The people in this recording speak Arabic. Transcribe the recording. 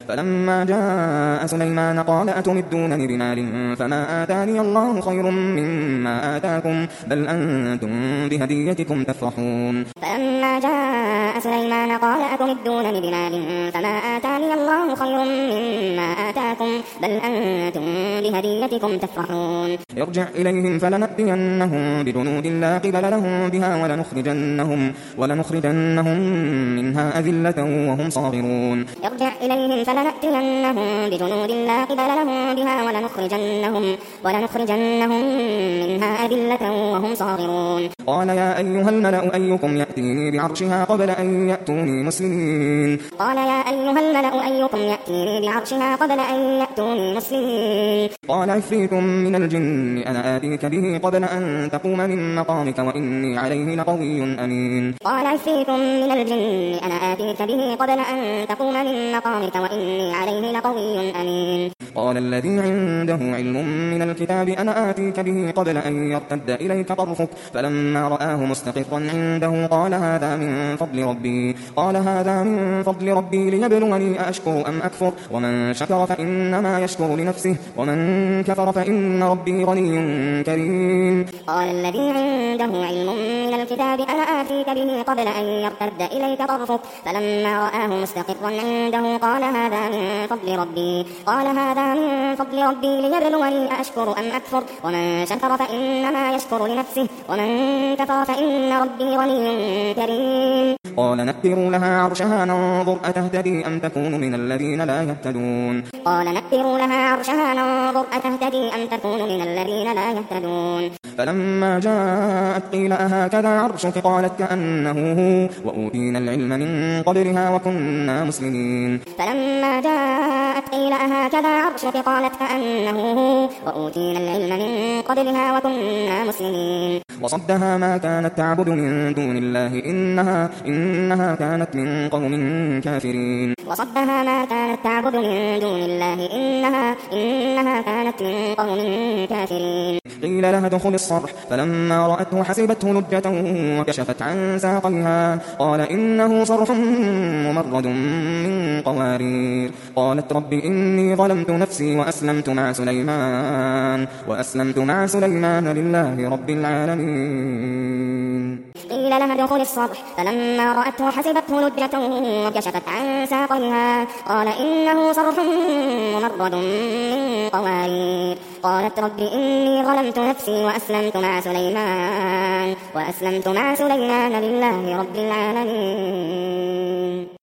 فلما جاء سليمان قال أتمدونني بمال فما آتاني الله خير مما آتاكم بل أنتم بهديتكم تفرحون فلما جاء سليمان قال أتمدونني بمال فما آتاني الله خير مما آتاكم بل أنتم بهديتكم تفرحون ارجع إليهم فلنأتينهم بجنود لا قبل لهم بها ولنخرجنهم منها أذلة وهم صاغرون ارجع إليهم فلنأتينهم بجنود لا قبل لهم بها ولنخرجنهم منها أذلة وهم صاغرون قال يا أيها الملأ أيكم يأتيني بعرشها قبل أن يأتوني مسلمين قال عفريت من الجن أنا آتيك به قبل أن تقوم من مقامك وإني عليه لقوي أمين قال الذي عنده علم من الكتاب أنا آتيك به قبل أن يرتد إليك طرفك فلما رآه مستقرا عنده قال هذا من فضل ربي ليبلوني أشكر أم أكفر ومن شكر فإنما يشكر لنفسه ومن كفر فإن ربي غني كريم قال الذي عنده علم من الكتاب أنا آتيك به قبل أن يرتد إليك طرفك فلما رآه مستقرا عنده قال هذا من فضل ربي ليبلوني أشكر أم أكفر ومن شكر فإنما يشكر لنفسه ومن كفر فإن ربي غني كريم قال نكروا لها عرشها ننظر أتهتدي أم تكون من الذين لا يهتدون فلما جاءت قيل أهكذا عرشك قالت كأنه هو وأوتينا العلم من قبلها وكنا مسلمين وصدها ما كانت تعبد من دون الله إنها كانت من قوم كافرين قيل لها ادخل الصرح فلما رأته حسبته لجة وكشفت عن ساقيها قال إنه صرح ممرد من قوارير قالت رب إني ظلمت نفسي وأسلمت مع سليمان لله رب العالمين قيل لها ادخل الصرح فلما رأته حسبته لجة وكشفت عن ساقيها قال إنه صرح ممرد من قوارير قالت رب إني ظلمت نفسي وأسلمت مع سليمان لله رب العالمين